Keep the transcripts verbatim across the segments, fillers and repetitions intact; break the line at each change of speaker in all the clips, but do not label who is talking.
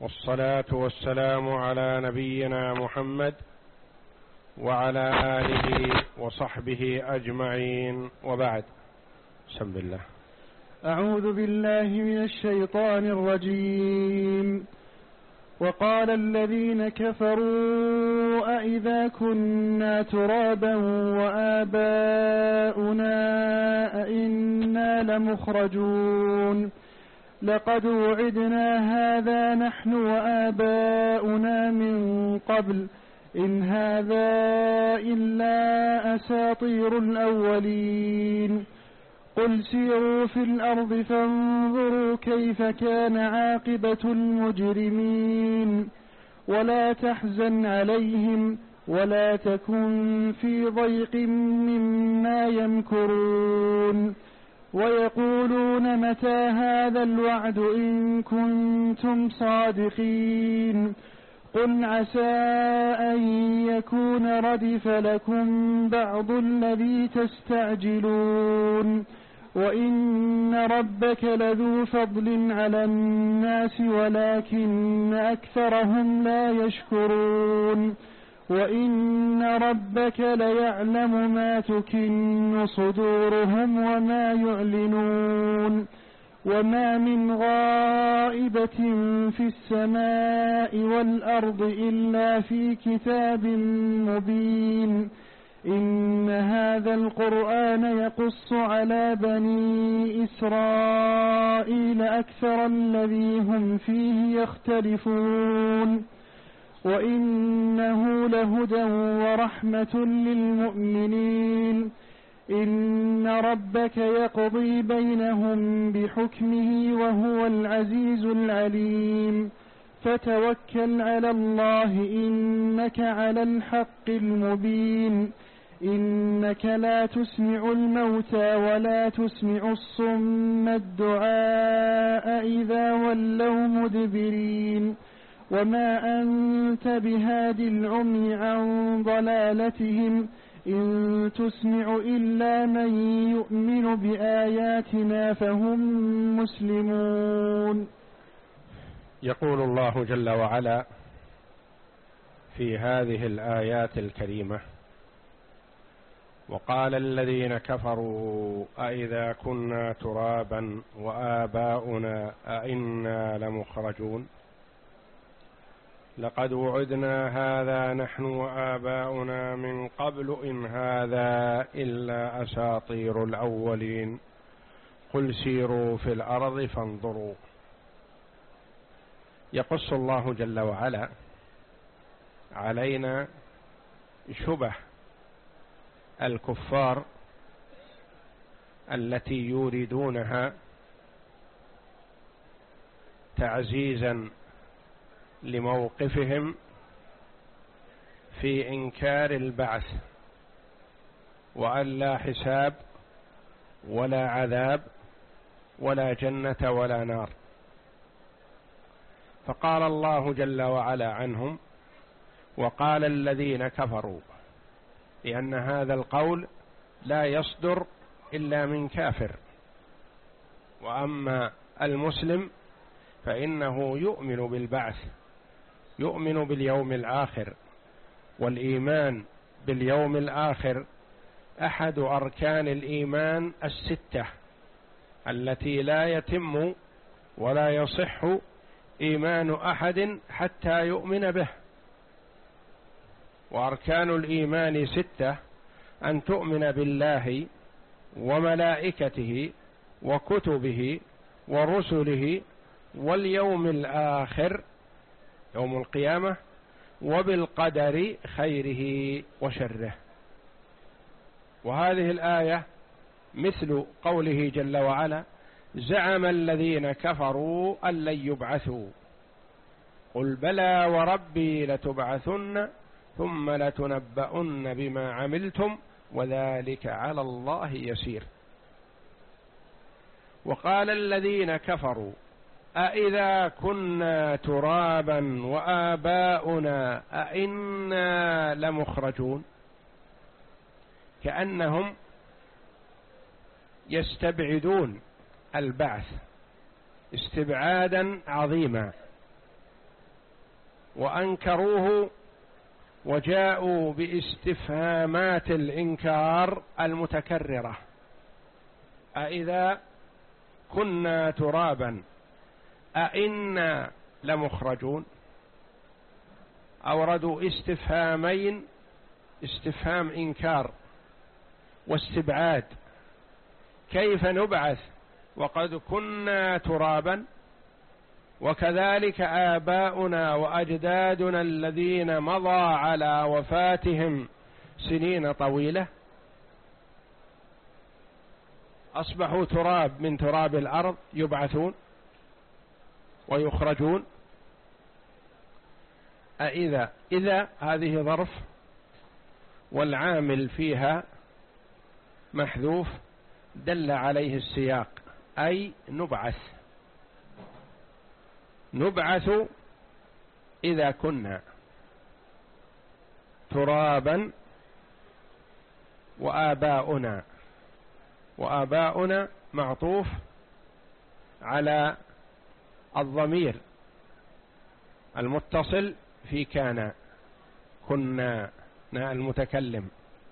والصلاة والسلام على نبينا محمد وعلى آله وصحبه أجمعين، وبعد. بسم الله.
أعوذ بالله من الشيطان الرجيم. وقال الذين كفروا أئذا كنا ترابا وآباؤنا أئنا لمخرجون لقد وعدنا هذا نحن وآباؤنا من قبل إن هذا إلا أساطير الأولين قل سيروا في الأرض فانظروا كيف كان عاقبة المجرمين ولا تحزن عليهم ولا تكن في ضيق مما يمكرون ويقولون متى هذا الوعد إن كنتم صادقين قل عسى أن يكون ردف لكم بعض الذي تستعجلون وإن ربك لذو فضل على الناس ولكن أكثرهم لا يشكرون وإن ربك ليعلم ما تكن صدورهم وما يعلنون وما من غائبة في السماء والأرض إلا في كتاب مبين إن هذا القرآن يقص على بني إسرائيل أكثر الذي هم فيه يختلفون وإنه لهدى ورحمة للمؤمنين إن ربك يقضي بينهم بحكمه وهو العزيز العليم فتوكل على الله إنك على الحق المبين إنك لا تسمع الموتى ولا تسمع الصم الدعاء إذا ولوا مدبرين وما أنت بهاد العمي عن ضلالتهم إن تسمع إلا من يؤمن بآياتنا فهم مسلمون.
يقول الله جل وعلا في هذه الآيات الكريمة: وقال الذين كفروا أئذا كنا ترابا وآباؤنا أئنا لمخرجون لقد وعدنا هذا نحن وآباؤنا من قبل إن هذا إلا أساطير الأولين قل سيروا في الأرض فانظروا. يقص الله جل وعلا علينا شبه الكفار التي يوردونها تعزيزا لموقفهم في إنكار البعث وأن لا حساب ولا عذاب ولا جنة ولا نار. فقال الله جل وعلا عنهم: وقال الذين كفروا، لأن هذا القول لا يصدر إلا من كافر، وأما المسلم فإنه يؤمن بالبعث، يؤمن باليوم الآخر، والإيمان باليوم الآخر أحد أركان الإيمان الستة التي لا يتم ولا يصح إيمان أحد حتى يؤمن به. وأركان الإيمان ستة: أن تؤمن بالله وملائكته وكتبه ورسله واليوم الآخر يوم القيامة وبالقدر خيره وشره. وهذه الآية مثل قوله جل وعلا: زعم الذين كفروا أن لن يبعثوا قل بلى وربي لتبعثن ثم لتنبؤن بما عملتم وذلك على الله يسير. وقال الذين كفروا أئذا كنا ترابا وآباؤنا أئنا لمخرجون، كأنهم يستبعدون البعث استبعادا عظيما، وأنكروه وجاءوا باستفهامات الإنكار المتكررة: أإذا كنا ترابا أإنا لمخرجون. أوردوا استفهامين: استفهام إنكار واستبعاد، كيف نبعث وقد كنا ترابا، وكذلك آباؤنا وأجدادنا الذين مضى على وفاتهم سنين طويلة أصبحوا تراب من تراب الأرض يبعثون ويخرجون. أإذا إذا هذه ظرف والعامل فيها محذوف دل عليه السياق، أي نبعث نبعث إذا كنا ترابا وآباؤنا، وآباؤنا معطوف على الضمير المتصل في كان كنا المتكلم.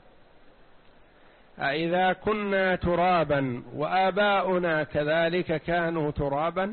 أإذا كنا ترابا وآباؤنا كذلك كانوا ترابا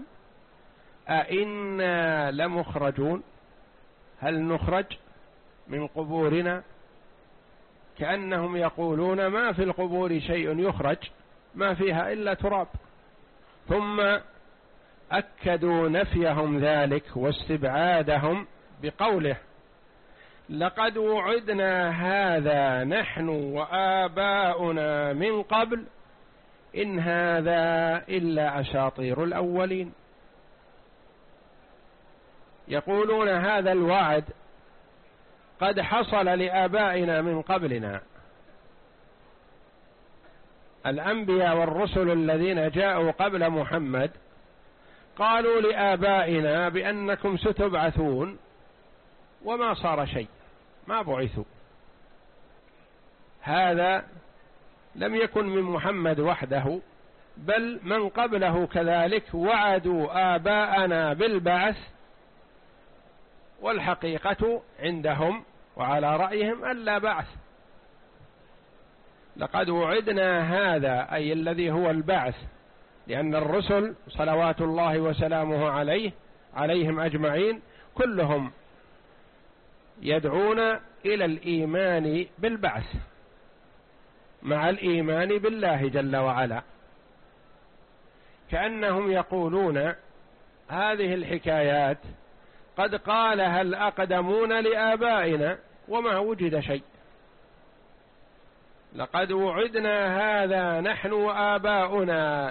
أإنا لمخرجون، هل نخرج من قبورنا؟ كأنهم يقولون ما في القبور شيء يخرج، ما فيها إلا تراب. ثم أكدوا نفيهم ذلك واستبعادهم بقوله: لقد وعدنا هذا نحن وآباؤنا من قبل إن هذا إلا أساطير الأولين. يقولون هذا الوعد قد حصل لآبائنا من قبلنا. الأنبياء والرسل الذين جاءوا قبل محمد قالوا لآبائنا بأنكم ستبعثون، وما صار شيء، ما بعثوا. هذا لم يكن من محمد وحده، بل من قبله كذلك وعدوا آباءنا بالبعث، والحقيقة عندهم وعلى رأيهم ألا بعث. لقد وعدنا هذا أي الذي هو البعث، لأن الرسل صلوات الله وسلامه عليه عليهم أجمعين كلهم يدعون إلى الإيمان بالبعث مع الإيمان بالله جل وعلا، كأنهم يقولون هذه الحكايات قد قالها الأقدمون لآبائنا وما وجد شيء. لقد وعدنا هذا نحن وآباؤنا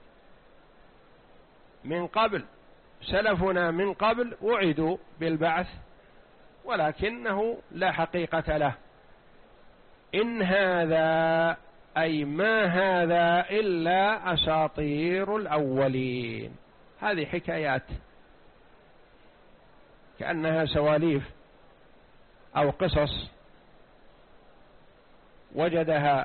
من قبل، سلفنا من قبل وعدوا بالبعث ولكنه لا حقيقة له. إن هذا أي ما هذا إلا أساطير الأولين. هذه حكايات كأنها سواليف أو قصص وجدها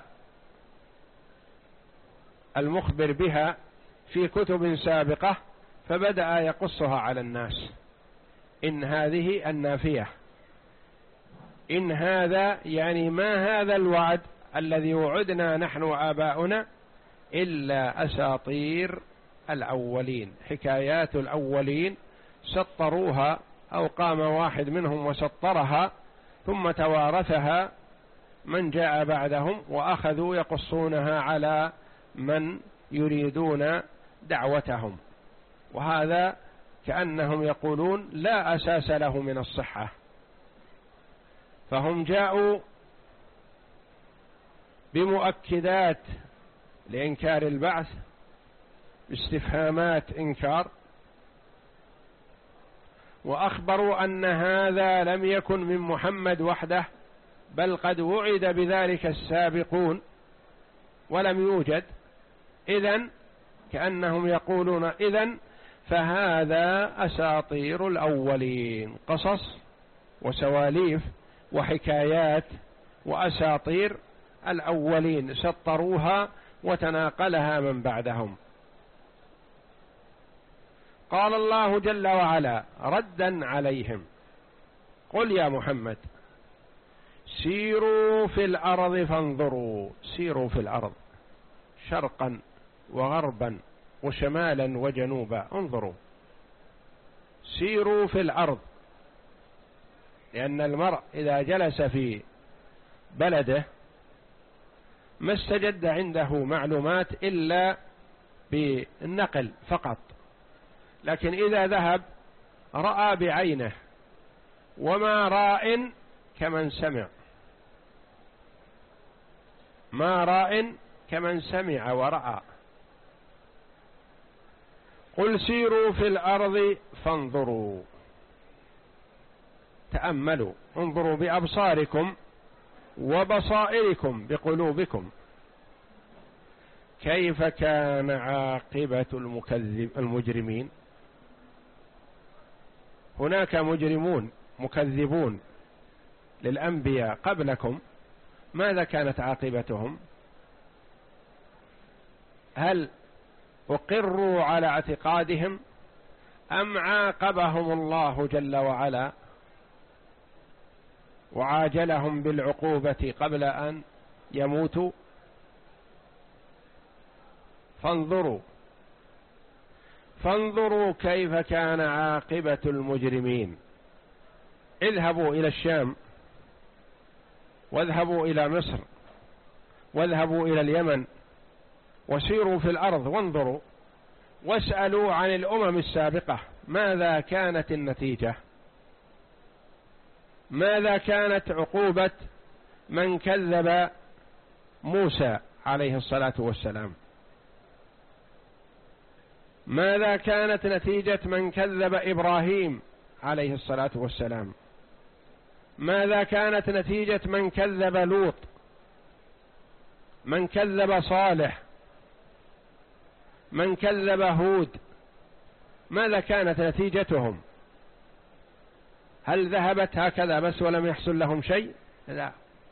المخبر بها في كتب سابقة فبدأ يقصها على الناس. إن هذه النافية، إن هذا يعني ما هذا الوعد الذي وعدنا نحن وآباؤنا إلا أساطير الأولين، حكايات الأولين سطروها أو قام واحد منهم وسطرها ثم توارثها من جاء بعدهم وأخذوا يقصونها على من يريدون دعوتهم، وهذا كأنهم يقولون لا أساس له من الصحة. فهم جاءوا بمؤكدات لإنكار البعث، باستفهامات إنكار، وأخبروا أن هذا لم يكن من محمد وحده، بل قد وعد بذلك السابقون ولم يوجد. إذن كأنهم يقولون إذن فهذا أساطير الأولين، قصص وسواليف وحكايات وأساطير الأولين سطروها وتناقلها من بعدهم. قال الله جل وعلا ردا عليهم، قل يا محمد سيروا في الأرض فانظروا، سيروا في الأرض شرقا وغربا وشمالا وجنوبا، انظروا، سيروا في الأرض. لأن المرء إذا جلس في بلده ما استجد عنده معلومات إلا بالنقل فقط، لكن إذا ذهب رأى بعينه، وما راء كمن سمع، ما راء كمن سمع ورأى. قل سيروا في الأرض فانظروا، تأملوا، انظروا بأبصاركم وبصائركم بقلوبكم كيف كان عاقبة المكذب المجرمين. هناك مجرمون مكذبون للأنبياء قبلكم، ماذا كانت عاقبتهم؟ هل أقروا على اعتقادهم أم عاقبهم الله جل وعلا وعاجلهم بالعقوبة قبل أن يموتوا؟ فانظروا فانظروا كيف كان عاقبة المجرمين. اذهبوا إلى الشام، واذهبوا إلى مصر، واذهبوا إلى اليمن، وسيروا في الأرض وانظروا، واسألوا عن الأمم السابقة ماذا كانت النتيجة، ماذا كانت عقوبة من كذب موسى عليه الصلاة والسلام، ماذا كانت نتيجة من كذب إبراهيم عليه الصلاة والسلام، ماذا كانت نتيجة من كذب لوط، من كذب صالح، من كذب هود، ماذا كانت نتيجتهم؟ هل ذهبت هكذا بس ولم يحصل لهم شيء؟ لا.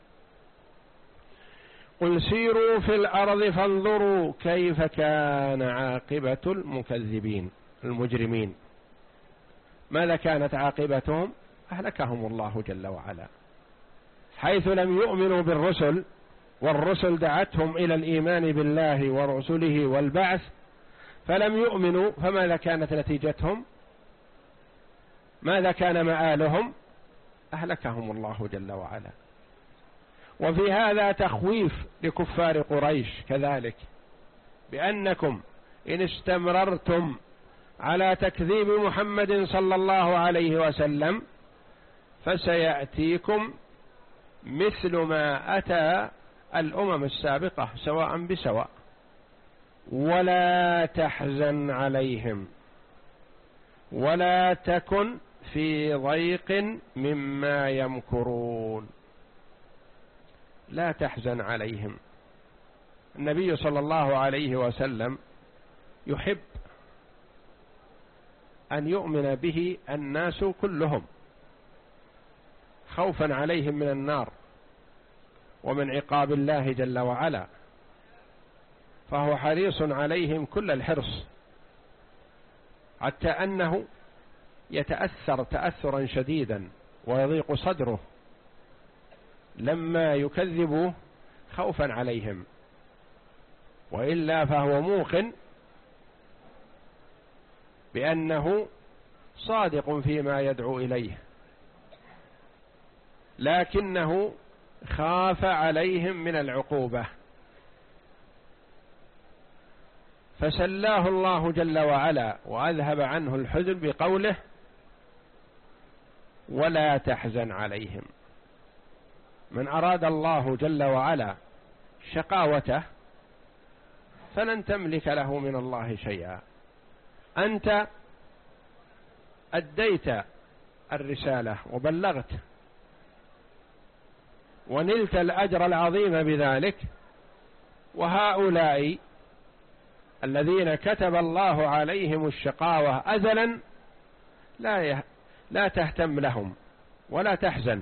قل سيروا في الأرض فانظروا كيف كان عاقبة المكذبين المجرمين. ماذا كانت عاقبتهم؟ أهلكهم الله جل وعلا، حيث لم يؤمنوا بالرسل، والرسل دعتهم إلى الإيمان بالله ورسله والبعث، فلم يؤمنوا، فماذا كانت نتيجتهم؟ ماذا كان مآلهم؟ أهلكهم الله جل وعلا. وفي هذا تخويف لكفار قريش كذلك، بأنكم إن استمررتم على تكذيب محمد صلى الله عليه وسلم فسيأتيكم مثل ما أتى الأمم السابقة سواء بسواء، ولا تحزن عليهم ولا تكن في ضيق مما يمكرون. لا تحزن عليهم. النبي صلى الله عليه وسلم يحب أن يؤمن به الناس كلهم خوفا عليهم من النار ومن عقاب الله جل وعلا، فهو حريص عليهم كل الحرص، حتى أنه يتأثر تأثرا شديدا ويضيق صدره لما يكذبوا خوفا عليهم، وإلا فهو موقن بأنه صادق فيما يدعو إليه، لكنه خاف عليهم من العقوبة فسلاه الله جل وعلا وأذهب عنه الحزن بقوله ولا تحزن عليهم. من أراد الله جل وعلا شقاوته فلن تملك له من الله شيئا. أنت أديت الرسالة وبلغت ونلت الأجر العظيم بذلك، وهؤلاء الذين كتب الله عليهم الشقاوة أزلا لا يه... لا تهتم لهم ولا تحزن،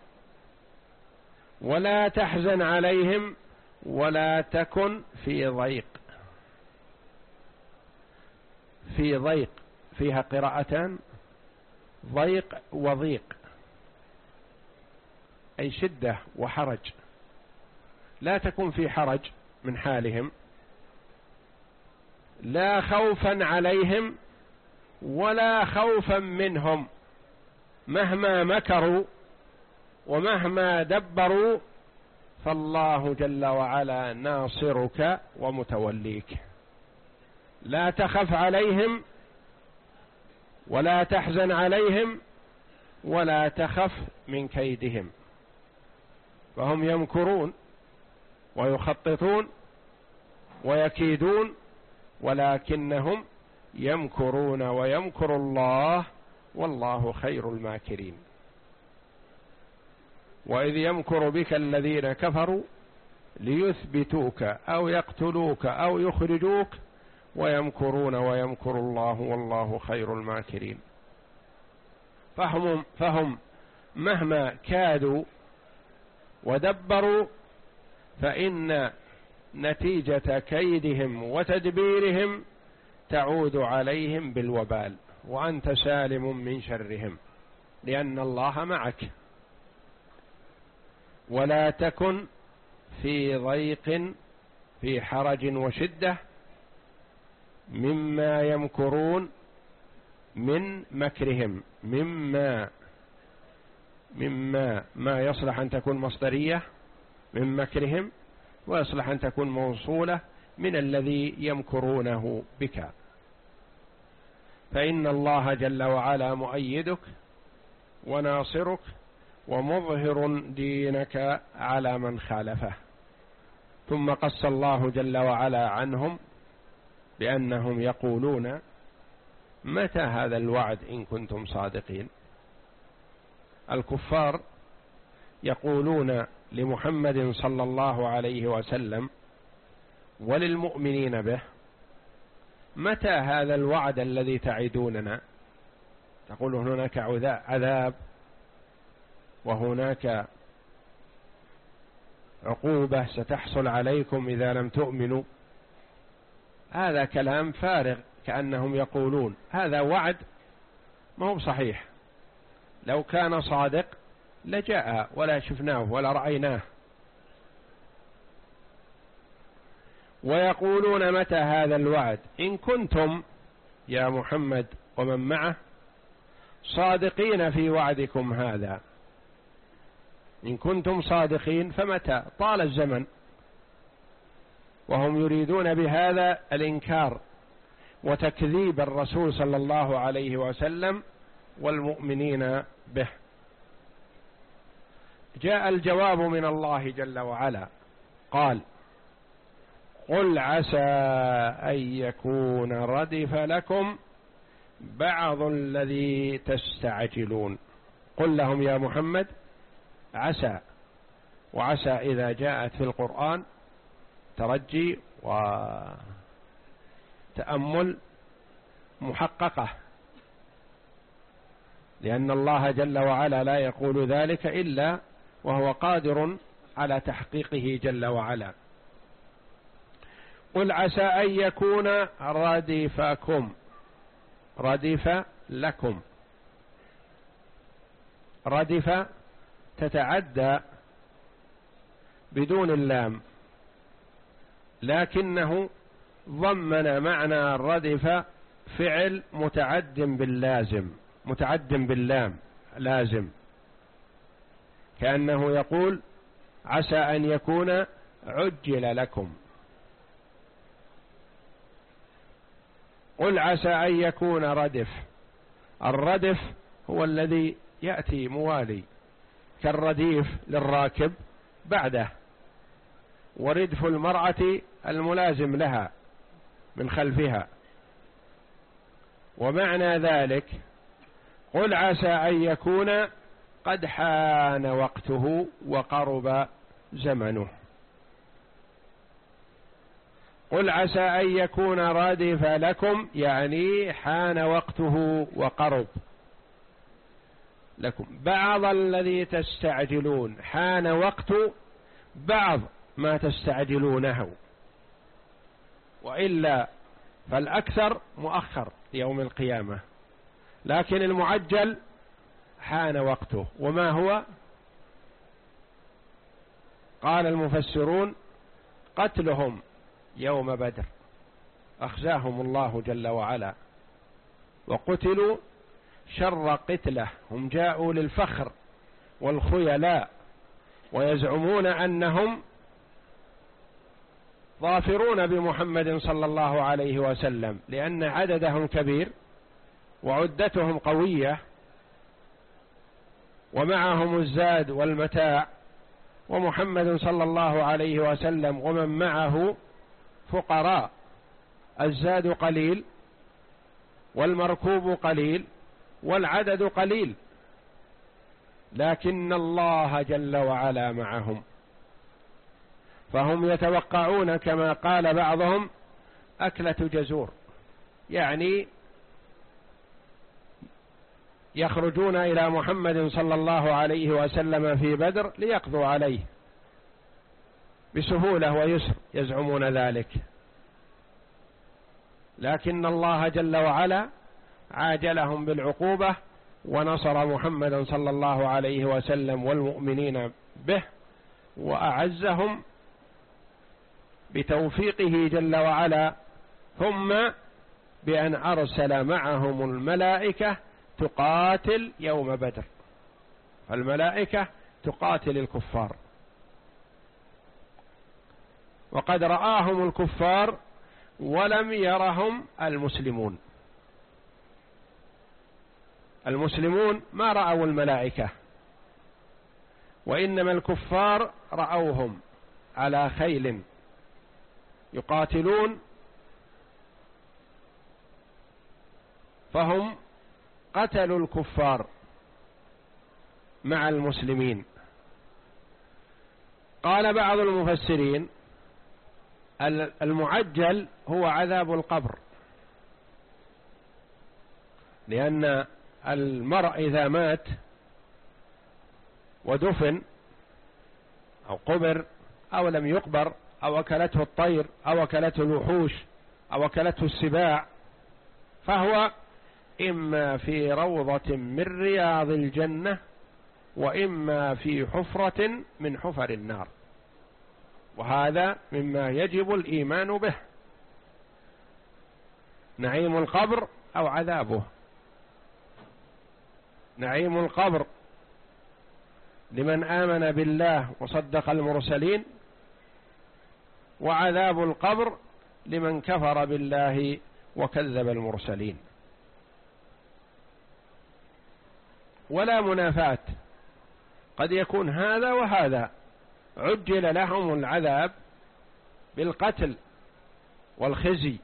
ولا تحزن عليهم ولا تكن في ضيق. في ضيق فيها قراءتان، ضيق وضيق، أي شدة وحرج، لا تكون في حرج من حالهم، لا خوفا عليهم ولا خوفا منهم، مهما مكروا ومهما دبروا فالله جل وعلا ناصرك ومتوليك. لا تخف عليهم ولا تحزن عليهم ولا تخف من كيدهم، فهم يمكرون ويخططون ويكيدون، ولكنهم يمكرون ويمكر الله والله خير الماكرين. وإذ يمكر بك الذين كفروا ليثبتوك أو يقتلوك أو يخرجوك ويمكرون ويمكر الله والله خير الماكرين. فهم, فهم مهما كادوا ودبروا فإن نتيجة كيدهم وتدبيرهم تعود عليهم بالوبال، وأنت سالم من شرهم لأن الله معك. ولا تكن في ضيق في حرج وشدة مما يمكرون من مكرهم. مما مما ما يصلح أن تكون مصدرية من مكرهم، ويصلح أن تكون موصولة من الذي يمكرونه بك، فإن الله جل وعلا مؤيدك وناصرك ومظهر دينك على من خالفه. ثم قص الله جل وعلا عنهم بأنهم يقولون متى هذا الوعد إن كنتم صادقين. الكفار يقولون لمحمد صلى الله عليه وسلم وللمؤمنين به متى هذا الوعد الذي تعدوننا؟ تقول هناك عذاب وهناك عقوبة ستحصل عليكم إذا لم تؤمنوا. هذا كلام فارغ، كأنهم يقولون هذا وعد ما هو صحيح، لو كان صادق لجاء ولا شفناه ولا رأيناه. ويقولون متى هذا الوعد إن كنتم يا محمد ومن معه صادقين في وعدكم هذا، إن كنتم صادقين فمتى؟ طال الزمن، وهم يريدون بهذا الإنكار وتكذيب الرسول صلى الله عليه وسلم والمؤمنين به. جاء الجواب من الله جل وعلا قال قل عسى أن يكون ردف لكم بعض الذي تستعجلون. قل لهم يا محمد عسى، وعسى إذا جاءت في القرآن ترجي وتأمل محققة، لأن الله جل وعلا لا يقول ذلك إلا وهو قادر على تحقيقه جل وعلا. قل عسى أن يكون ردفكم، ردف لكم، ردف تتعدى بدون اللام، لكنه ضمن معنى الردف فعل متعد باللازم، متعد باللام لازم، كأنه يقول عسى أن يكون عجل لكم. قل عسى أن يكون ردف. الردف هو الذي يأتي موالي كالرديف للراكب بعده، وردف المرأة الملازم لها من خلفها. ومعنى ذلك قل عسى أن يكون قد حان وقته وقرب زمنه. قل عسى أن يكون ردف لكم يعني حان وقته وقرب لكم بعض الذي تستعجلون، حان وقت بعض ما تستعجلونه، وإلا فالأكثر مؤخر يوم القيامة، لكن المعجل حان وقته. وما هو؟ قال المفسرون قتلهم يوم بدر أخزاهم الله جل وعلا وقتلوا شر قتله، هم جاءوا للفخر والخيلاء ويزعمون أنهم ظافرون بمحمد صلى الله عليه وسلم لأن عددهم كبير وعدتهم قوية ومعهم الزاد والمتاع، ومحمد صلى الله عليه وسلم ومن معه فقراء، الزاد قليل والمركوب قليل والعدد قليل، لكن الله جل وعلا معهم، فهم يتوقعون كما قال بعضهم أكلة جزور، يعني يخرجون إلى محمد صلى الله عليه وسلم في بدر ليقضوا عليه بسهولة ويسر، يزعمون ذلك، لكن الله جل وعلا عاجلهم بالعقوبة ونصر محمدا صلى الله عليه وسلم والمؤمنين به وأعزهم بتوفيقه جل وعلا، ثم بأن أرسل معهم الملائكة تقاتل يوم بدر، الملائكة تقاتل الكفار، وقد رآهم الكفار ولم يرهم المسلمون، المسلمون ما رأوا الملائكة، وإنما الكفار رأوهم على خيل يقاتلون، فهم قتلوا الكفار مع المسلمين. قال بعض المفسرين المعجل هو عذاب القبر، لأن المرء إذا مات ودفن أو قبر أو لم يقبر أو أكلته الطير أو أكلته الوحوش أو أكلته السباع، فهو إما في روضة من رياض الجنة وإما في حفرة من حفر النار، وهذا مما يجب الإيمان به، نعيم القبر أو عذابه. نعيم القبر لمن آمن بالله وصدق المرسلين، وعذاب القبر لمن كفر بالله وكذب المرسلين. ولا منافاة، قد يكون هذا وهذا، عجل لهم العذاب بالقتل والخزي،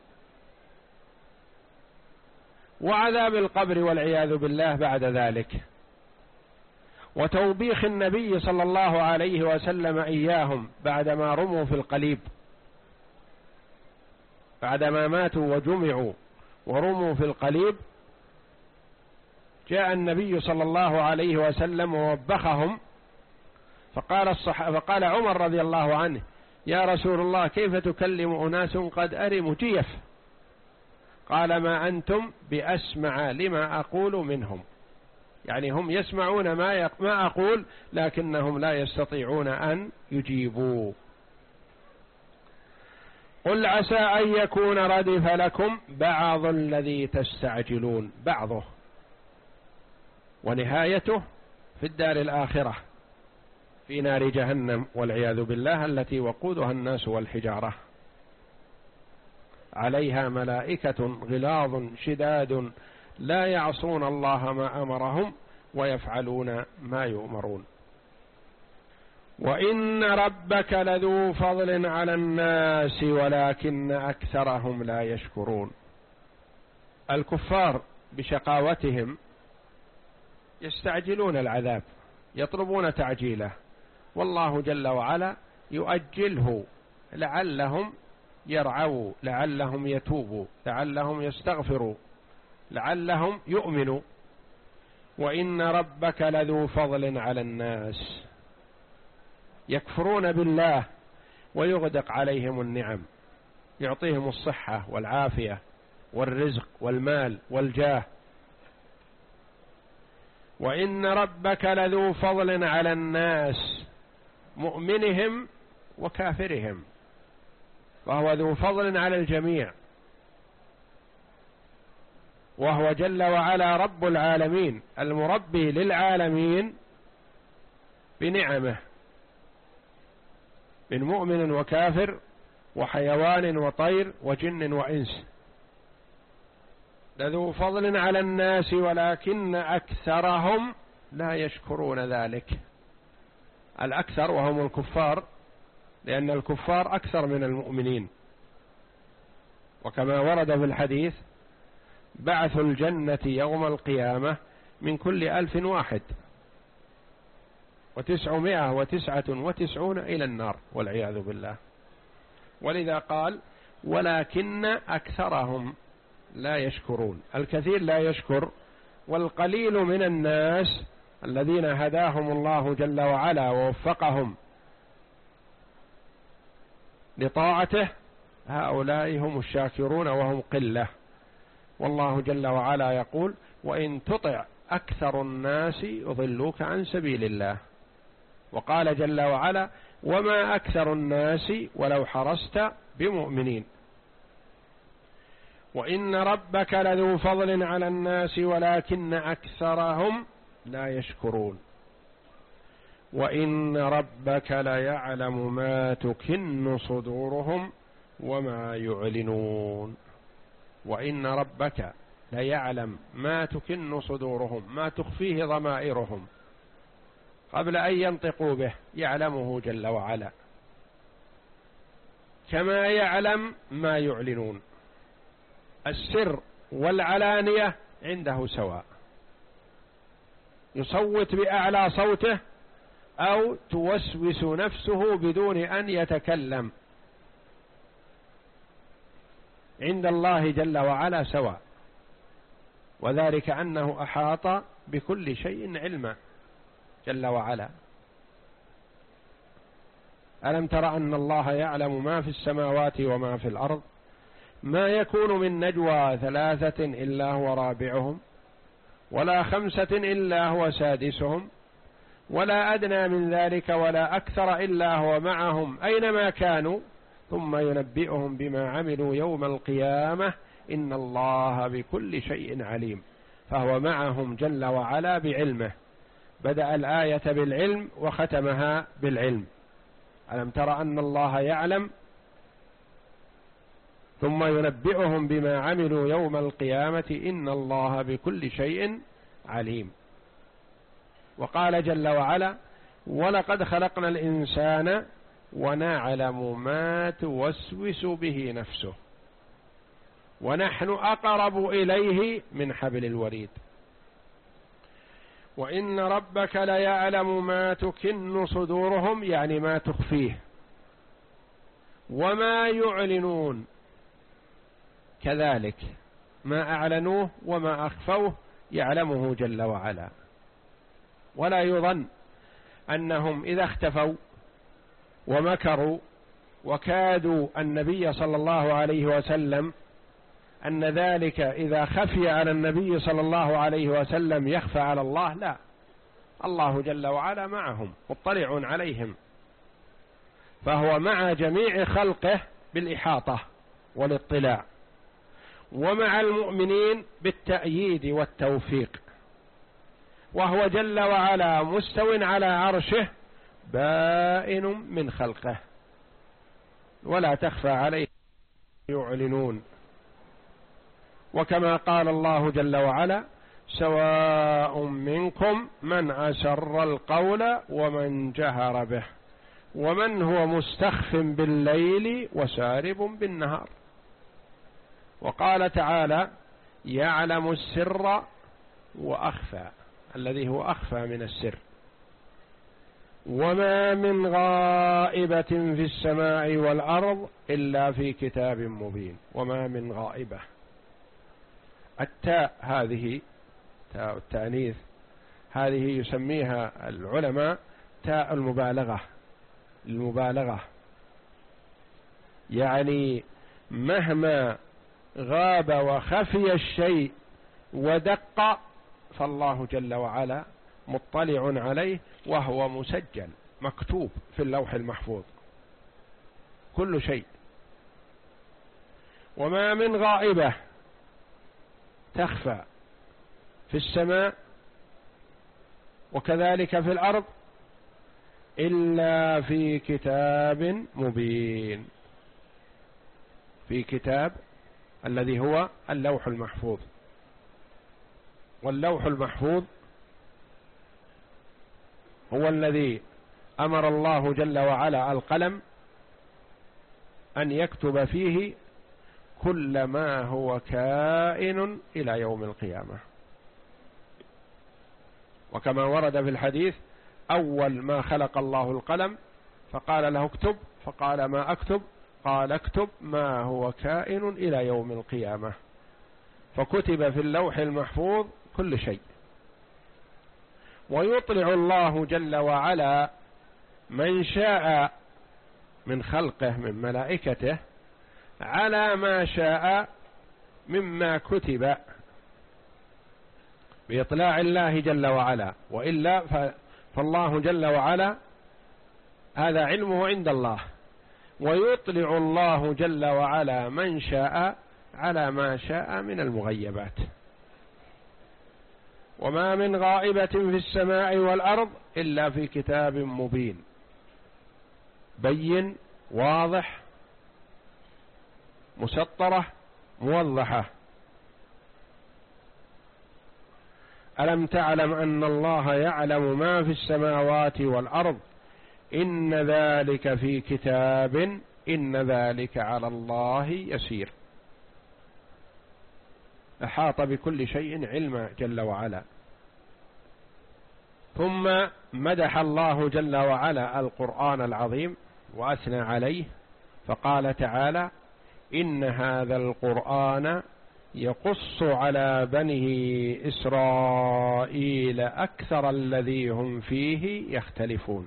وعذاب القبر والعياذ بالله بعد ذلك، وتوبيخ النبي صلى الله عليه وسلم إياهم بعدما رموا في القليب، بعدما ماتوا وجمعوا ورموا في القليب، جاء النبي صلى الله عليه وسلم ووبخهم، فقال الصح... فقال عمر رضي الله عنه: يا رسول الله كيف تكلم أناس قد أرموا جيف؟ قال: ما أنتم بأسمع لما أقول منهم، يعني هم يسمعون ما, يق... ما أقول لكنهم لا يستطيعون أن يجيبوا. قل عسى أن يكون ردف لكم بعض الذي تستعجلون، بعضه ونهايته في الدار الآخرة في نار جهنم والعياذ بالله، التي وقودها الناس والحجارة، عليها ملائكة غلاظ شداد لا يعصون الله ما أمرهم ويفعلون ما يؤمرون. وإن ربك لذو فضل على الناس ولكن أكثرهم لا يشكرون. الكفار بشقاوتهم يستعجلون العذاب، يطلبون تعجيله، والله جل وعلا يؤجله لعلهم يرعوا، لعلهم يتوبوا، لعلهم يستغفروا، لعلهم يؤمنوا. وإن ربك لذو فضل على الناس، يكفرون بالله ويغدق عليهم النعم، يعطيهم الصحة والعافية والرزق والمال والجاه. وإن ربك لذو فضل على الناس مؤمنهم وكافرهم، فهو ذو فضل على الجميع، وهو جل وعلا رب العالمين المربي للعالمين بنعمه من مؤمن وكافر وحيوان وطير وجن وإنس، لذو فضل على الناس ولكن أكثرهم لا يشكرون ذلك. الأكثر وهم الكفار، لأن الكفار أكثر من المؤمنين، وكما ورد في الحديث بعث الجنة يوم القيامة من كل ألف واحد وتسعمائة وتسعة وتسعون إلى النار والعياذ بالله. ولذا قال ولكن أكثرهم لا يشكرون، الكثير لا يشكر، والقليل من الناس الذين هداهم الله جل وعلا ووفقهم لطاعته هؤلاء هم الشاكرون وهم قلة. والله جل وعلا يقول وإن تطع أكثر الناس يضلوك عن سبيل الله، وقال جل وعلا وما أكثر الناس ولو حرصت بمؤمنين. وإن ربك لذو فضل على الناس ولكن أكثرهم لا يشكرون. وإن ربك ليعلم ما تكن صدورهم وما يعلنون. وإن ربك ليعلم ما تكن صدورهم، ما تخفيه ضمائرهم قبل أن ينطقوا به، يعلمه جل وعلا، كما يعلم ما يعلنون. السر والعلانية عنده سواء، يصوت بأعلى صوته أو توسوس نفسه بدون أن يتكلم، عند الله جل وعلا سواء، وذلك أنه أحاط بكل شيء علما جل وعلا. ألم تر أن الله يعلم ما في السماوات وما في الأرض، ما يكون من نجوى ثلاثة إلا هو رابعهم ولا خمسة إلا هو سادسهم ولا أدنى من ذلك ولا أكثر إلا هو معهم أينما كانوا ثم ينبئهم بما عملوا يوم القيامة إن الله بكل شيء عليم. فهو معهم جل وعلا بعلمه، بدأ الآية بالعلم وختمها بالعلم. ألم تر أن الله يعلم ثم ينبئهم بما عملوا يوم القيامة إن الله بكل شيء عليم. وقال جل وعلا ولقد خلقنا الإنسان ونعلم ما توسوس به نفسه ونحن أقرب إليه من حبل الوريد. وإن ربك ليعلم ما تكن صدورهم، يعني ما تخفيه، وما يعلنون كذلك، ما أعلنوه وما أخفوه يعلمه جل وعلا. ولا يظن أنهم إذا اختفوا ومكروا وكادوا النبي صلى الله عليه وسلم أن ذلك إذا خفي على النبي صلى الله عليه وسلم يخفى على الله، لا، الله جل وعلا معهم مطلع عليهم، فهو مع جميع خلقه بالإحاطة والاطلاع، ومع المؤمنين بالتأييد والتوفيق، وهو جل وعلا مستو على عرشه بائن من خلقه ولا تخفى عليه يعلنون. وكما قال الله جل وعلا سواء منكم من أسر القول ومن جهر به ومن هو مستخف بالليل وسارب بالنهار. وقال تعالى يعلم السر وأخفى، الذي هو أخفى من السر. وما من غائبة في السماء والأرض إلا في كتاب مبين. وما من غائبة، التاء هذه تاء التأنيث هذه يسميها العلماء تاء المبالغة، المبالغة يعني مهما غاب وخفي الشيء ودق فالله جل وعلا مطلع عليه وهو مسجل مكتوب في اللوح المحفوظ كل شيء. وما من غائبة تخفى في السماء وكذلك في الأرض إلا في كتاب مبين، في كتاب الذي هو اللوح المحفوظ. واللوح المحفوظ هو الذي أمر الله جل وعلا القلم أن يكتب فيه كل ما هو كائن إلى يوم القيامة. وكما ورد في الحديث أول ما خلق الله القلم فقال له اكتب، فقال ما أكتب؟ قال اكتب ما هو كائن إلى يوم القيامة. فكتب في اللوح المحفوظ كل شيء. ويطلع الله جل وعلا من شاء من خلقه من ملائكته على ما شاء مما كتب بإطلاع الله جل وعلا، وإلا فالله جل وعلا هذا علمه عند الله. ويطلع الله جل وعلا من شاء على ما شاء من المغيبات. وما من غائبة في السماء والأرض إلا في كتاب مبين بين واضح مسطرة موضحة. ألم تعلم أن الله يعلم ما في السماوات والأرض إن ذلك في كتاب إن ذلك على الله يسير. أحاط بكل شيء علما جل وعلا. ثم مدح الله جل وعلا القرآن العظيم وأثنى عليه فقال تعالى إن هذا القرآن يقص على بني إسرائيل أكثر الذي هم فيه يختلفون.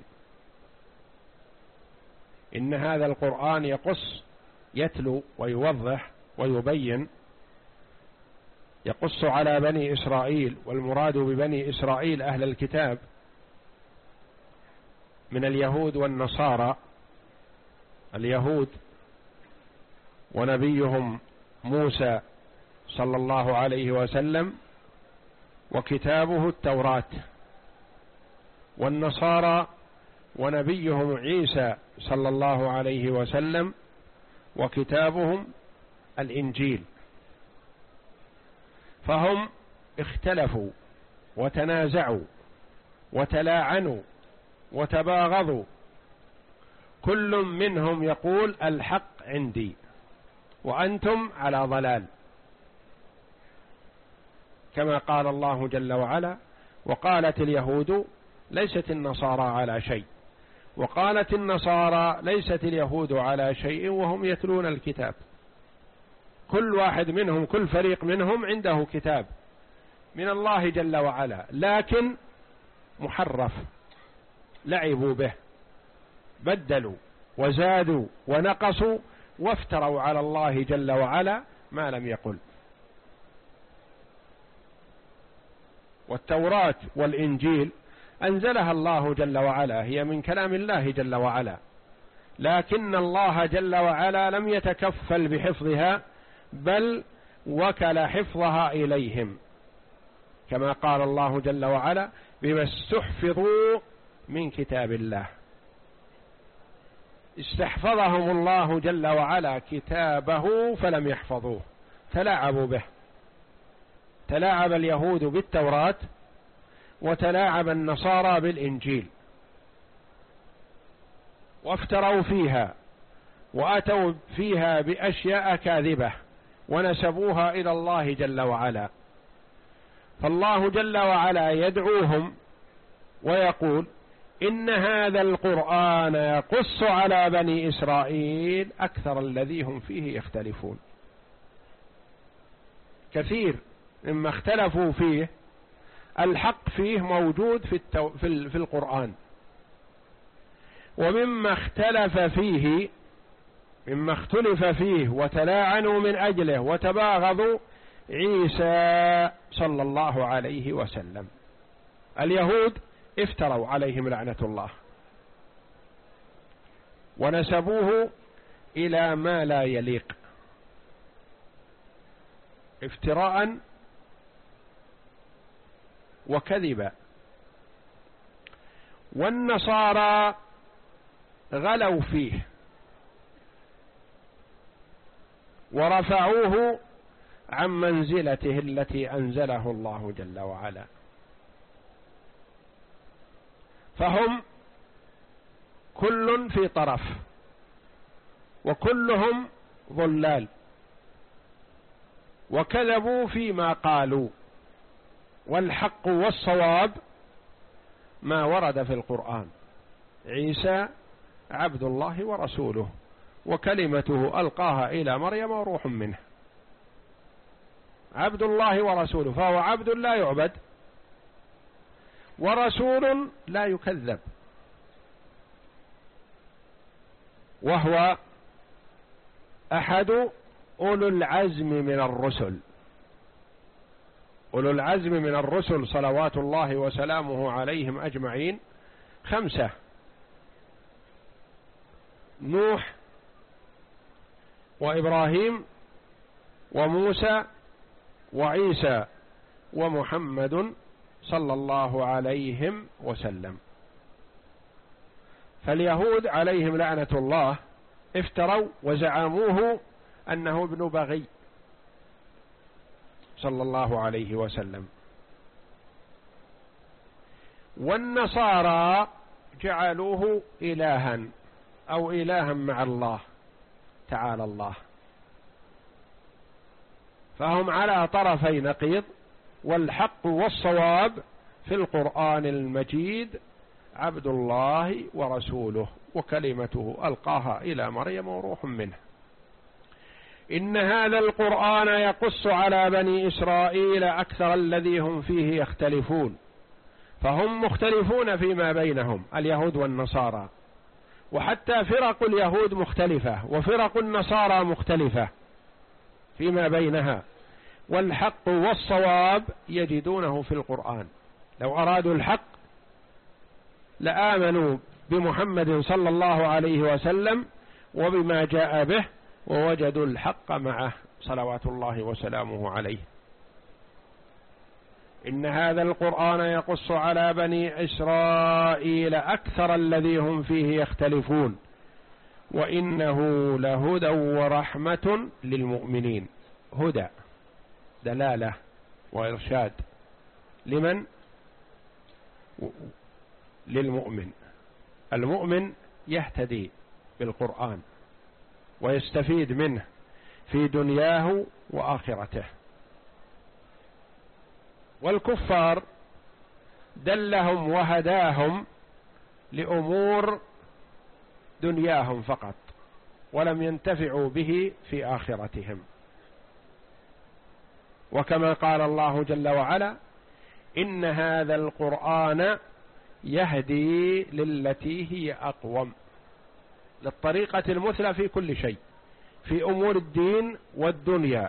إن هذا القرآن يقص يتلو ويوضح ويبين، يقص على بني إسرائيل، والمراد ببني إسرائيل أهل الكتاب من اليهود والنصارى. اليهود ونبيهم موسى صلى الله عليه وسلم وكتابه التوراة، والنصارى ونبيهم عيسى صلى الله عليه وسلم وكتابهم الإنجيل. فهم اختلفوا وتنازعوا وتلاعنوا وتباغضوا، كل منهم يقول الحق عندي وأنتم على ضلال، كما قال الله جل وعلا وقالت اليهود ليست النصارى على شيء، وقالت النصارى ليست اليهود على شيء وهم يتلون الكتاب. كل واحد منهم كل فريق منهم عنده كتاب من الله جل وعلا، لكن محرف، لعبوا به، بدلوا وزادوا ونقصوا وافتروا على الله جل وعلا ما لم يقل. والتوراة والإنجيل أنزلها الله جل وعلا، هي من كلام الله جل وعلا، لكن الله جل وعلا لم يتكفل بحفظها بل وكل حفظها إليهم، كما قال الله جل وعلا بما استحفظوا من كتاب الله. استحفظهم الله جل وعلا كتابه فلم يحفظوه، تلاعبوا به. تلاعب اليهود بالتوراة وتلاعب النصارى بالإنجيل، وافتروا فيها وأتوا فيها بأشياء كاذبة ونسبوها إلى الله جل وعلا. فالله جل وعلا يدعوهم ويقول إن هذا القرآن يقص على بني إسرائيل أكثر الذي هم فيه يختلفون. كثير مما اختلفوا فيه الحق فيه موجود في, التو... في, ال... في القرآن، ومما اختلف فيه مما اختلف فيه وتلاعنوا من أجله وتباغضوا عيسى صلى الله عليه وسلم. اليهود افتروا عليهم لعنة الله ونسبوه إلى ما لا يليق افتراء وكذبا. والنصارى غلوا فيه ورفعوه عن منزلته التي أنزله الله جل وعلا، فهم كل في طرف وكلهم ضلال، وكذبوا فيما قالوا، والحق والصواب ما ورد في القرآن: عيسى عبد الله ورسوله وكلمته ألقاها إلى مريم وروح منه. عبد الله ورسوله، فهو عبد لا يعبد ورسول لا يكذب، وهو أحد أولو العزم من الرسل. أولو العزم من الرسل صلوات الله وسلامه عليهم أجمعين خمسة: نوح وإبراهيم وموسى وعيسى ومحمد صلى الله عليهم وسلم. فاليهود عليهم لعنة الله افتروا وزعموه أنه ابن بغي صلى الله عليه وسلم. والنصارى جعلوه إلها أو إلها مع الله تعالى الله، فهم على طرفي نقيض، والحق والصواب في القرآن المجيد عبد الله ورسوله وكلمته ألقاها إلى مريم وروح منه. إن هذا القرآن يقص على بني إسرائيل أكثر الذي هم فيه يختلفون، فهم مختلفون فيما بينهم اليهود والنصارى، وحتى فرق اليهود مختلفة وفرق النصارى مختلفة فيما بينها، والحق والصواب يجدونه في القرآن. لو أرادوا الحق لآمنوا بمحمد صلى الله عليه وسلم وبما جاء به، ووجدوا الحق معه صلوات الله وسلامه عليه. إن هذا القرآن يقص على بني إسرائيل أكثر الذي هم فيه يختلفون وإنه لهدى ورحمة للمؤمنين. هدى دلالة وإرشاد لمن؟ للمؤمن. المؤمن يهتدي بالقرآن ويستفيد منه في دنياه وآخرته. والكفار دلهم وهداهم لأمور دنياهم فقط، ولم ينتفعوا به في آخرتهم. وكما قال الله جل وعلا: إن هذا القرآن يهدي للتي هي أقوم، للطريقة المثلى في كل شيء، في أمور الدين والدنيا.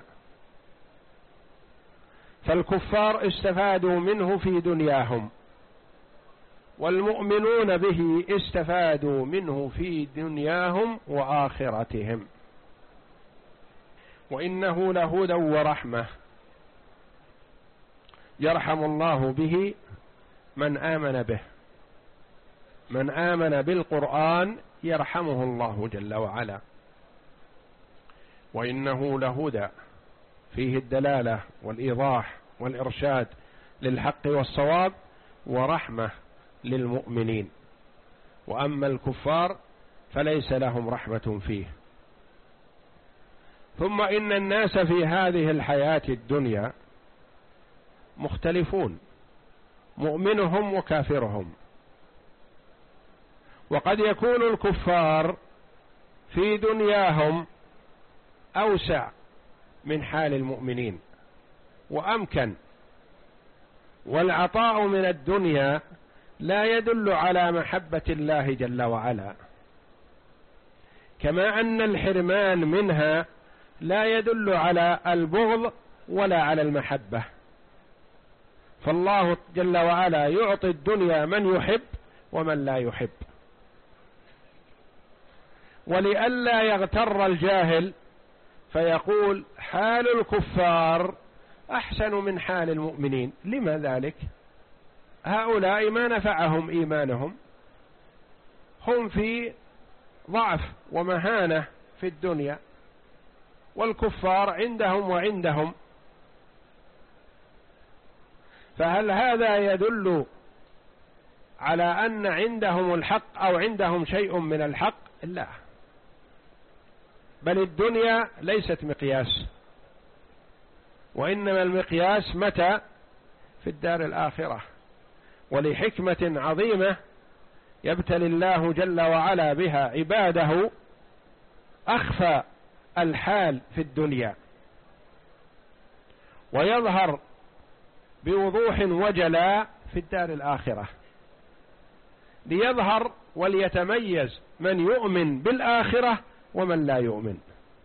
فالكفار استفادوا منه في دنياهم، والمؤمنون به استفادوا منه في دنياهم وآخرتهم. وإنه لهدى ورحمة يرحم الله به من آمن به. من آمن بالقرآن يرحمه الله جل وعلا. وإنه لهدى فيه الدلالة والإيضاح والإرشاد للحق والصواب، ورحمة للمؤمنين. وأما الكفار فليس لهم رحمة فيه. ثم إن الناس في هذه الحياة الدنيا مختلفون، مؤمنهم وكافرهم. وقد يكون الكفار في دنياهم أوسع من حال المؤمنين وأمكن، والعطاء من الدنيا لا يدل على محبة الله جل وعلا، كما أن الحرمان منها لا يدل على البغض ولا على المحبة. فالله جل وعلا يعطي الدنيا من يحب ومن لا يحب. ولئلا يغتر الجاهل فيقول حال الكفار أحسن من حال المؤمنين. لما ذلك؟ هؤلاء ما نفعهم إيمانهم، هم في ضعف ومهانة في الدنيا، والكفار عندهم وعندهم. فهل هذا يدل على أن عندهم الحق أو عندهم شيء من الحق؟ لا، بل الدنيا ليست مقياس، وإنما المقياس متى؟ في الدار الآخرة. ولحكمة عظيمة يبتلي الله جل وعلا بها عباده أخفى الحال في الدنيا ويظهر بوضوح وجلاء في الدار الآخرة، ليظهر وليتميز من يؤمن بالآخرة ومن لا يؤمن.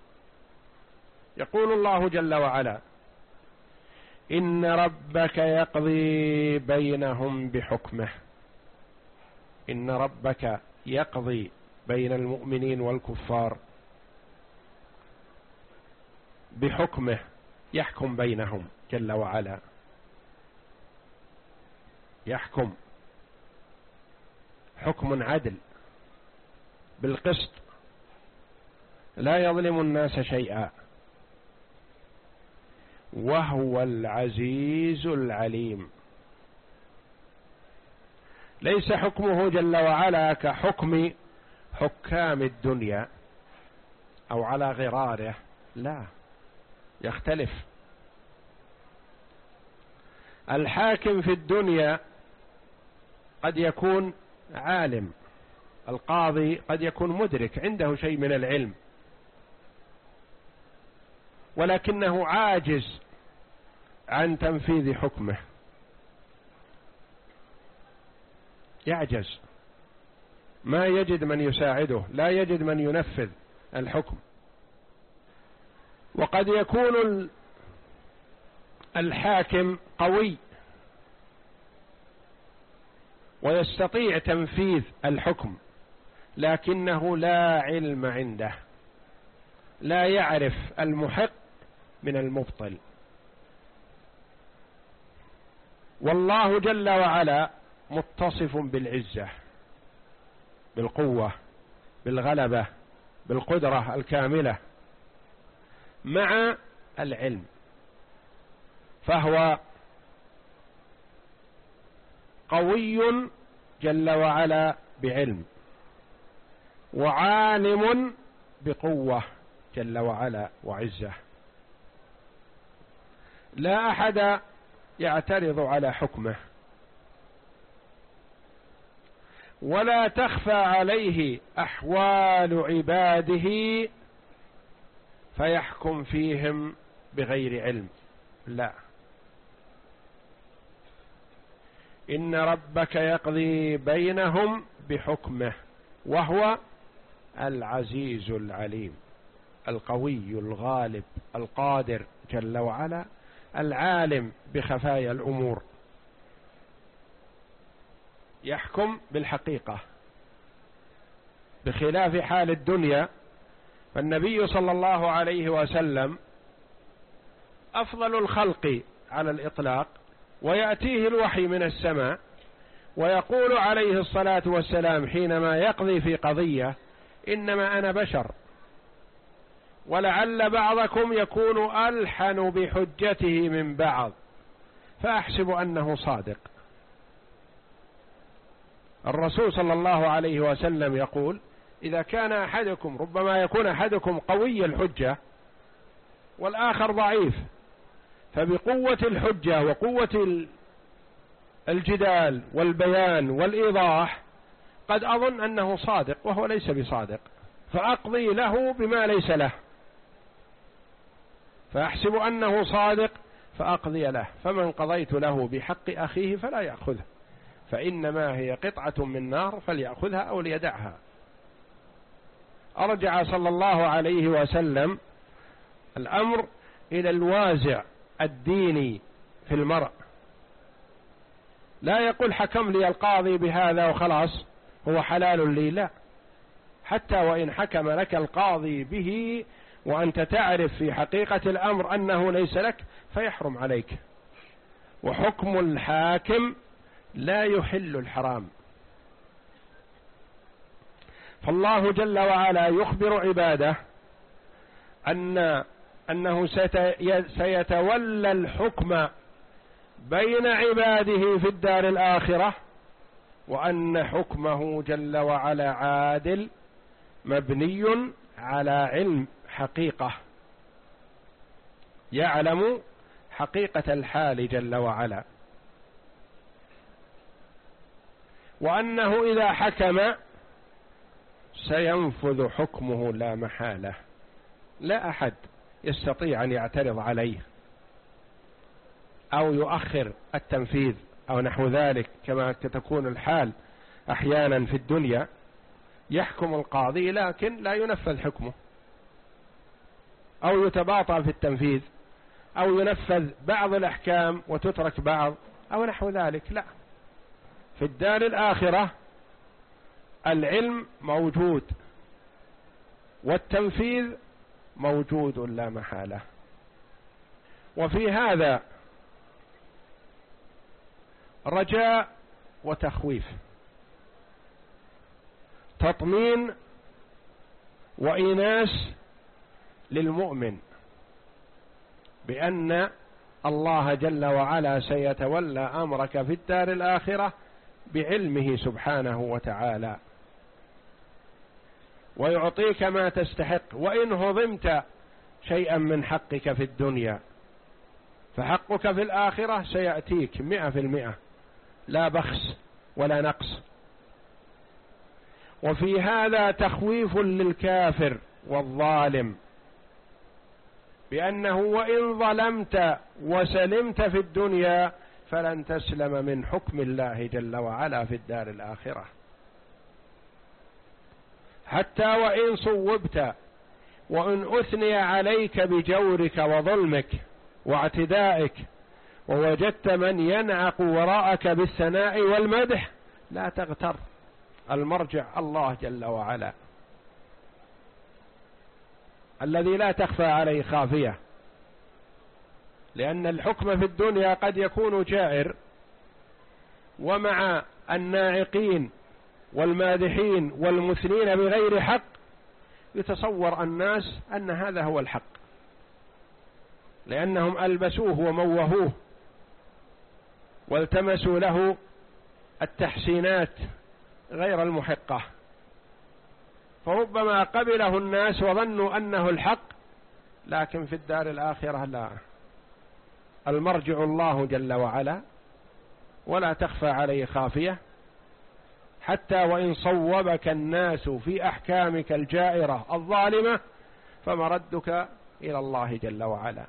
يقول الله جل وعلا: إن ربك يقضي بينهم بحكمه. إن ربك يقضي بين المؤمنين والكفار بحكمه، يحكم بينهم جل وعلا، يحكم حكم عدل بالقسط، لا يظلم الناس شيئا، وهو العزيز العليم. ليس حكمه جل وعلا كحكم حكام الدنيا أو على غراره، لا، يختلف. الحاكم في الدنيا قد يكون عالم، القاضي قد يكون مدرك، عنده شيء من العلم، ولكنه عاجز عن تنفيذ حكمه، يعجز، ما يجد من يساعده، لا يجد من ينفذ الحكم. وقد يكون الحاكم قوي ويستطيع تنفيذ الحكم، لكنه لا علم عنده، لا يعرف المحق من المبطل. والله جل وعلا متصف بالعزة، بالقوة، بالغلبة، بالقدرة الكاملة مع العلم، فهو قوي جل وعلا بعلم، وعالم بقوة جل وعلا وعزة. لا أحد يعترض على حكمه، ولا تخفى عليه أحوال عباده فيحكم فيهم بغير علم، لا. إن ربك يقضي بينهم بحكمه وهو العزيز العليم، القوي الغالب القادر جل وعلا، العالم بخفايا الأمور، يحكم بالحقيقة بخلاف حال الدنيا. فالنبي صلى الله عليه وسلم أفضل الخلق على الإطلاق، ويأتيه الوحي من السماء، ويقول عليه الصلاة والسلام حينما يقضي في قضية: إنما أنا بشر، ولعل بعضكم يكون ألحن بحجته من بعض، فأحسب أنه صادق. الرسول صلى الله عليه وسلم يقول: إذا كان أحدكم، ربما يكون أحدكم قوي الحجة والآخر ضعيف، فبقوة الحجة وقوة الجدال والبيان والإيضاح قد أظن أنه صادق وهو ليس بصادق، فأقضي له بما ليس له، فأحسب أنه صادق فأقضي له، فمن قضيت له بحق أخيه فلا يأخذه، فإنما هي قطعة من نار فليأخذها أو ليدعها. أرجع صلى الله عليه وسلم الأمر إلى الوازع الديني في المرء، لا يقول حكم لي القاضي بهذا وخلاص هو حلال لي، لا، حتى وإن حكم لك القاضي به وأنت تعرف في حقيقة الأمر أنه ليس لك فيحرم عليك. وحكم الحاكم لا يحل الحرام. فالله جل وعلا يخبر عباده أن أنه سيتولى الحكم بين عباده في الدار الآخرة، وأن حكمه جل وعلا عادل مبني على علم حقيقة، يعلم حقيقة الحال جل وعلا، وأنه إذا حكم سينفذ حكمه لا محالة، لا أحد يستطيع أن يعترض عليه أو يؤخر التنفيذ أو نحو ذلك، كما تكون الحال أحيانا في الدنيا، يحكم القاضي لكن لا ينفذ حكمه، أو يتباطأ في التنفيذ، أو ينفذ بعض الأحكام وتترك بعض أو نحو ذلك. لا، في الدار الآخرة العلم موجود والتنفيذ موجود لا محالة. وفي هذا رجاء وتخويف، تطمين وإيناس للمؤمن بأن الله جل وعلا سيتولى أمرك في الدار الآخرة بعلمه سبحانه وتعالى، ويعطيك ما تستحق. وإن هضمت شيئا من حقك في الدنيا فحقك في الآخرة سيأتيك مئة في المئة، لا بخس ولا نقص. وفي هذا تخويف للكافر والظالم بأنه وإن ظلمت وسلمت في الدنيا فلن تسلم من حكم الله جل وعلا في الدار الآخرة، حتى وإن صوبت وإن أثني عليك بجورك وظلمك واعتدائك ووجدت من ينعق وراءك بالثناء والمدح لا تغتر، المرجع الله جل وعلا الذي لا تخفى عليه خافية. لأن الحكم في الدنيا قد يكون جائر، ومع الناعقين والمادحين والمثنين بغير حق يتصور الناس أن هذا هو الحق، لأنهم ألبسوه وموهوه والتمسوا له التحسينات غير المحقة، فربما قبله الناس وظنوا أنه الحق، لكن في الدار الآخرة لا، المرجع الله جل وعلا ولا تخفى عليه خافية. حتى وإن صوبك الناس في أحكامك الجائرة الظالمة فمردك إلى الله جل وعلا.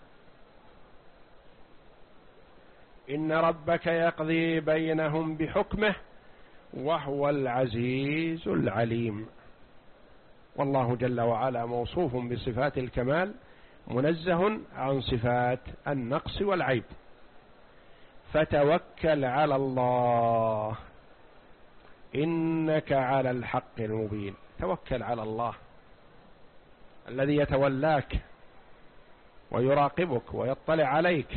إن ربك يقضي بينهم بحكمه وهو العزيز العليم. والله جل وعلا موصوف بصفات الكمال منزه عن صفات النقص والعيب. فتوكل على الله إنك على الحق المبين. توكل على الله الذي يتولاك ويراقبك ويطلع عليك.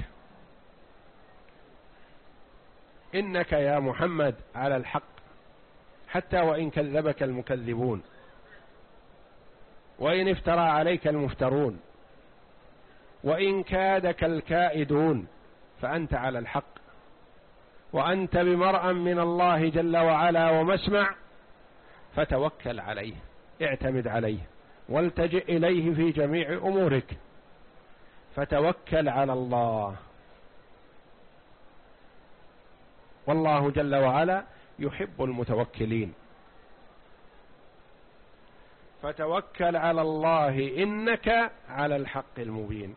إنك يا محمد على الحق، حتى وإن كذبك المكذبون، وإن افترى عليك المفترون، وإن كادك الكائدون، فأنت على الحق، وأنت بمرأى من الله جل وعلا ومسمع. فتوكل عليه، اعتمد عليه والتجئ إليه في جميع أمورك. فتوكل على الله، والله جل وعلا يحب المتوكلين. فتوكل على الله إنك على الحق المبين.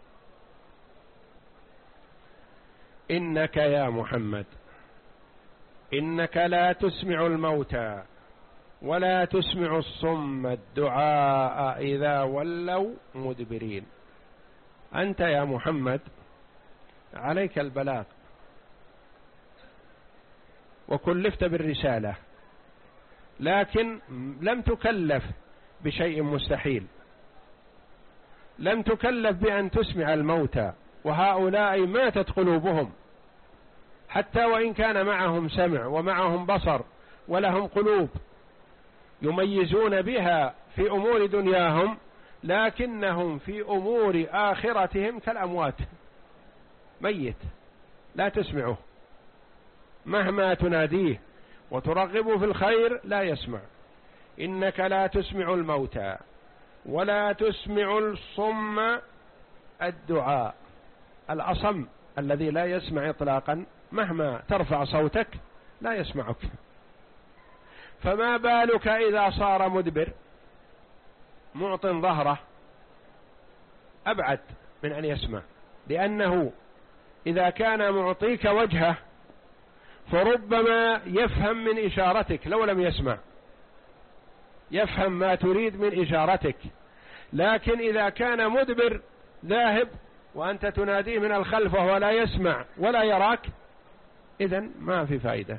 إنك يا محمد إنك لا تسمع الموتى ولا تسمع الصم الدعاء إذا ولوا مدبرين. أنت يا محمد عليك البلاغ وكلفت بالرسالة، لكن لم تكلف بشيء مستحيل، لم تكلف بأن تسمع الموتى، وهؤلاء ماتت قلوبهم حتى وإن كان معهم سمع ومعهم بصر ولهم قلوب يميزون بها في أمور دنياهم، لكنهم في أمور آخرتهم كالأموات، ميت لا تسمعه، مهما تناديه وترغبه في الخير لا يسمع. إنك لا تسمع الموتى ولا تسمع الصم الدعاء، الأصم الذي لا يسمع إطلاقا، مهما ترفع صوتك لا يسمعك، فما بالك إذا صار مدبر معط ظهره، أبعد من أن يسمع، لأنه إذا كان معطيك وجهه فربما يفهم من إشارتك لو لم يسمع، يفهم ما تريد من إشارتك، لكن إذا كان مدبر ذاهب وأنت تناديه من الخلف وهو لا يسمع ولا يراك، إذن ما في فائدة.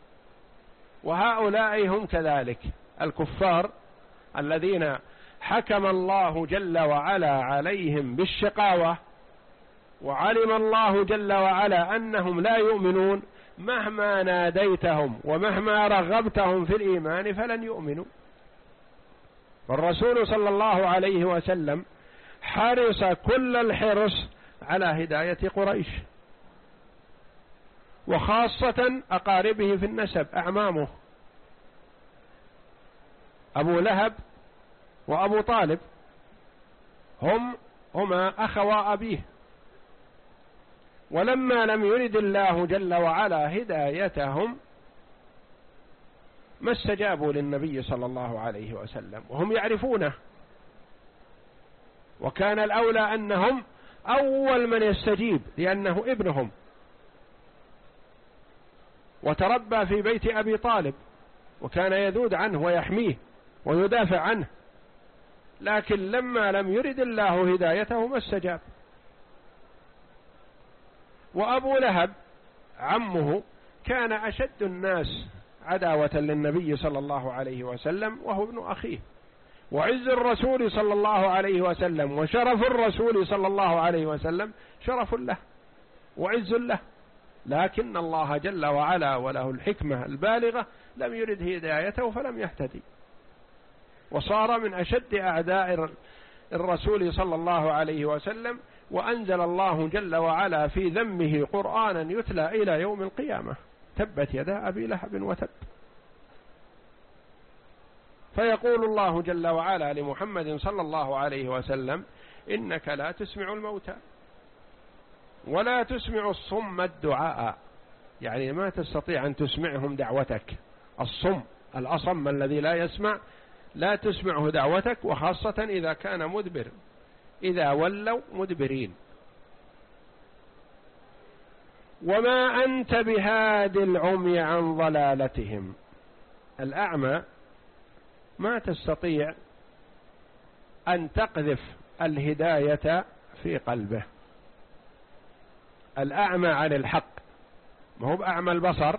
وهؤلاء هم كذلك الكفار الذين حكم الله جل وعلا عليهم بالشقاوة، وعلم الله جل وعلا أنهم لا يؤمنون، مهما ناديتهم ومهما رغبتهم في الإيمان فلن يؤمنوا. والرسول صلى الله عليه وسلم حرص كل الحرص على هداية قريش، وخاصة أقاربه في النسب، أعمامه أبو لهب وأبو طالب، هم هما أخوا أبيه، ولما لم يرد الله جل وعلا هدايتهم ما استجابوا للنبي صلى الله عليه وسلم وهم يعرفونه، وكان الأولى أنهم أول من يستجيب لأنه ابنهم وتربى في بيت أبي طالب وكان يذود عنه ويحميه ويدافع عنه، لكن لما لم يرد الله هدايته ما استجاب. وأبو لهب عمه كان أشد الناس عداوة للنبي صلى الله عليه وسلم، وهو ابن أخيه، وعز الرسول صلى الله عليه وسلم وشرف الرسول صلى الله عليه وسلم شرف له وعز له، لكن الله جل وعلا وله الحكمة البالغة لم يرد هدايته فلم يهتدي، وصار من أشد أعداء الرسول صلى الله عليه وسلم، وأنزل الله جل وعلا في ذمه قرآنا يتلى إلى يوم القيامة، تبت يدا أبي لهب وتب. فيقول الله جل وعلا لمحمد صلى الله عليه وسلم: إنك لا تسمع الموتى ولا تسمع الصم الدعاء، يعني ما تستطيع أن تسمعهم دعوتك. الصم الأصم الذي لا يسمع لا تسمعه دعوتك، وخاصة إذا كان مدبر، إذا ولوا مدبرين. وما أنت بهاد العمي عن ضلالتهم، الأعمى ما تستطيع أن تقذف الهداية في قلبه، الأعمى عن الحق، ما هو بأعمى البصر،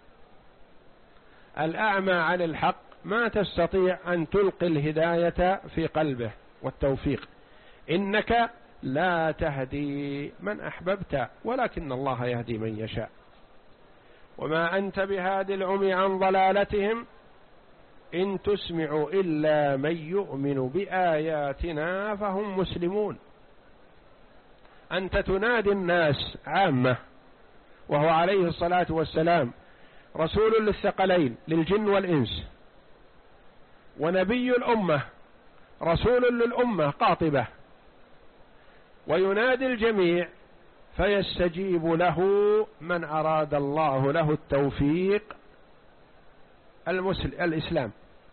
الأعمى عن الحق ما تستطيع أن تلقي الهداية في قلبه والتوفيق. إنك لا تهدي من أحببت ولكن الله يهدي من يشاء. وما أنت بهادي العمي عن ضلالتهم إن تسمع إلا من يؤمن بآياتنا فهم مسلمون. أنت تنادي الناس عامة، وهو عليه الصلاة والسلام رسول للثقلين للجن والإنس، ونبي الأمة، رسول للأمة قاطبة، وينادي الجميع فيستجيب له من أراد الله له التوفيق المسلم الإسلام،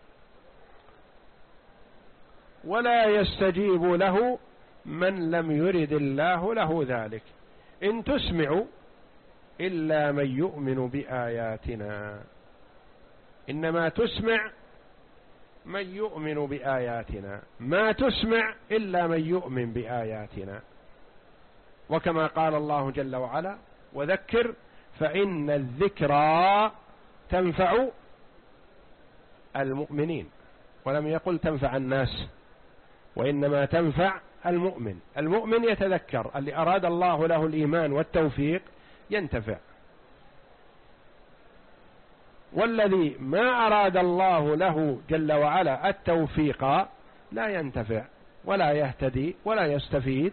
ولا يستجيب له من لم يرد الله له ذلك. إن تسمع إلا من يؤمن بآياتنا، إنما تسمع من يؤمن بآياتنا، ما تسمع إلا من يؤمن بآياتنا. وكما قال الله جل وعلا: وذكر فإن الذكرى تنفع المؤمنين، ولم يقل تنفع الناس، وإنما تنفع المؤمن. المؤمن يتذكر، اللي أراد الله له الإيمان والتوفيق ينتفع، والذي ما أراد الله له جل وعلا التوفيق لا ينتفع ولا يهتدي ولا يستفيد.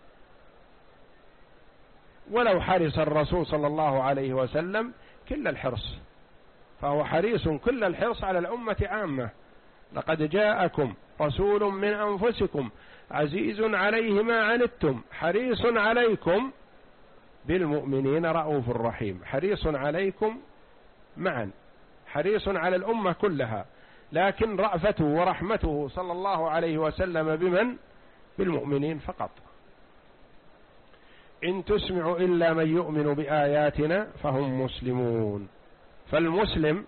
ولو حرص الرسول صلى الله عليه وسلم كل الحرص، فهو حريص كل الحرص على الأمة عامة. لقد جاءكم رسول من أنفسكم عزيز عليه ما عنتم حريص عليكم بالمؤمنين رؤوف رحيم. حريص عليكم معا، حريص على الأمة كلها، لكن رأفته ورحمته صلى الله عليه وسلم بمن؟ بالمؤمنين فقط. إن تسمع إلا من يؤمن بآياتنا فهم مسلمون. فالمسلم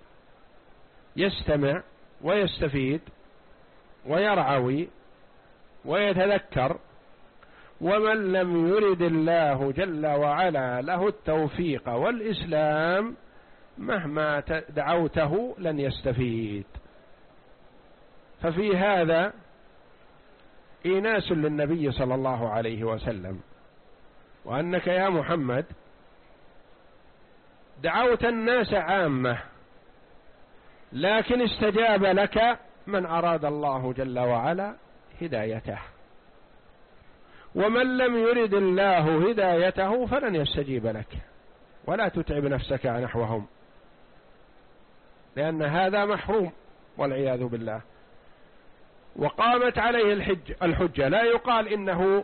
يستمع ويستفيد ويرعوي ويتذكر، ومن لم يرد الله جل وعلا له التوفيق والإسلام مهما دعوته لن يستفيد. ففي هذا إيناس للنبي صلى الله عليه وسلم، وأنك يا محمد دعوت الناس عامة، لكن استجاب لك من أراد الله جل وعلا هدايته، ومن لم يرد الله هدايته فلن يستجيب لك. ولا تتعب نفسك نحوهم، لأن هذا محروم والعياذ بالله. وقامت عليه الحج الحجة، لا يقال إنه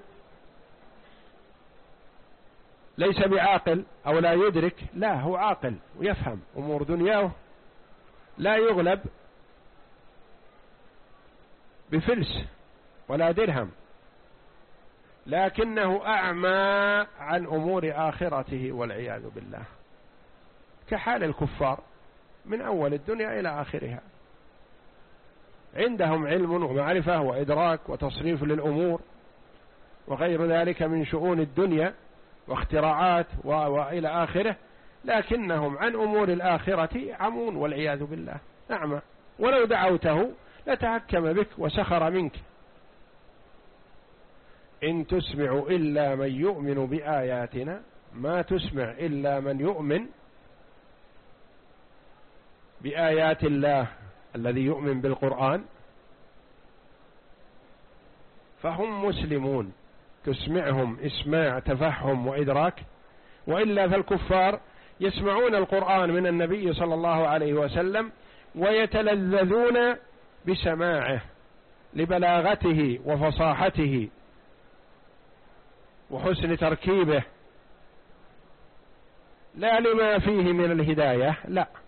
ليس بعاقل أو لا يدرك، لا، هو عاقل ويفهم أمور دنياه، لا يغلب بفلس ولا درهم، لكنه أعمى عن أمور آخرته والعياذ بالله، كحال الكفار من أول الدنيا إلى آخرها. عندهم علم ومعرفة وإدراك وتصريف للأمور وغير ذلك من شؤون الدنيا واختراعات وإلى آخره، لكنهم عن أمور الآخرة عمون والعياذ بالله، أعمى. ولو دعوته لتحكم بك وسخر منك. إن تسمع إلا من يؤمن بآياتنا، ما تسمع إلا من يؤمن بآيات الله الذي يؤمن بالقرآن فهم مسلمون. تسمعهم إسماع تفهم وإدراك، وإلا فالكفار يسمعون القرآن من النبي صلى الله عليه وسلم ويتلذذون بسماعه لبلاغته وفصاحته وحسن تركيبه، لا لما فيه من الهداية، لا،